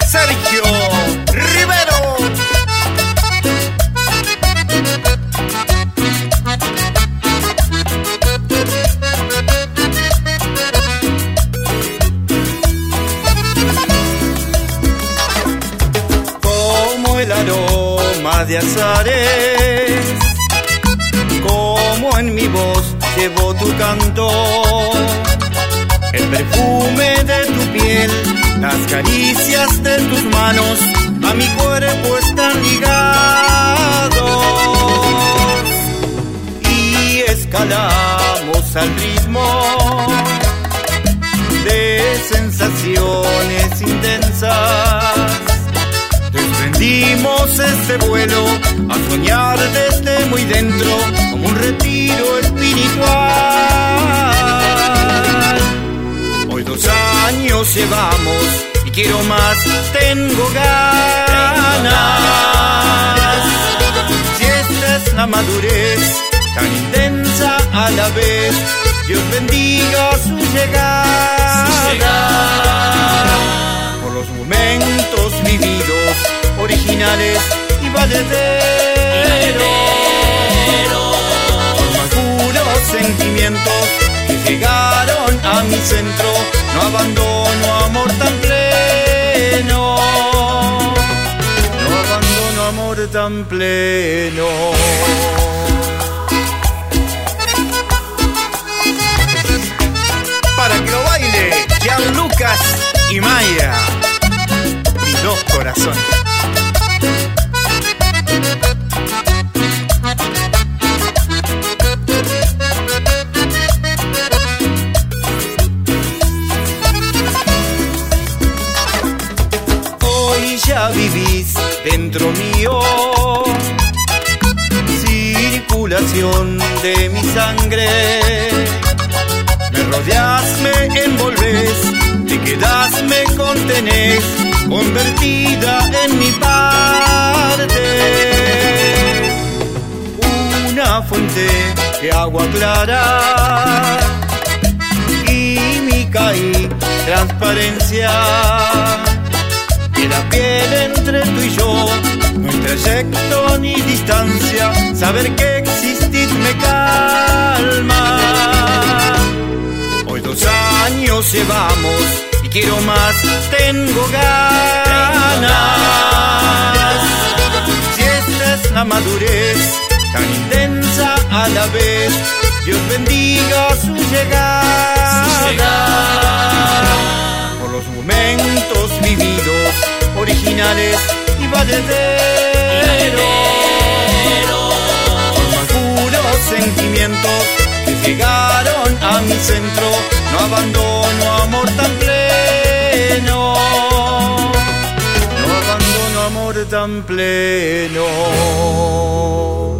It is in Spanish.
Sergio Rivero. Como el aroma de azares, como en mi voz llevo tu canto, el perfume de tu piel, las caricias de tus manos a mi cuerpo están ligados y escalamos al ritmo de sensaciones intensas. Desprendimos este vuelo a soñar desde muy dentro como un retiro espiritual. Hoy 2 años llevamos y quiero más, tengo ganas. Si esta es la madurez, tan intensa a la vez, Dios bendiga su llegada. Por los momentos vividos, originales y valederos, por más puros sentimientos que llegaron a mi centro, no abandono amor tan pleno, no abandono amor tan pleno. Para que lo baile Gianlucas y Maya, mis 2 corazones. Ya vivís dentro mío, circulación de mi sangre. Me rodeás, me envolvés, te quedás, me contenés, convertida en mi parte. Una fuente de agua clara, química y transparencia. De la piel entre tú y yo, no hay trayecto ni distancia, saber que existís me calma. Hoy 2 años llevamos y quiero más, tengo ganas. Si esta es la madurez, tan intensa a la vez, Dios bendiga su llegada. Por los momentos vividos, originales y valederos, por más puros sentimientos que llegaron a mi centro, no abandono amor tan pleno, no abandono amor tan pleno.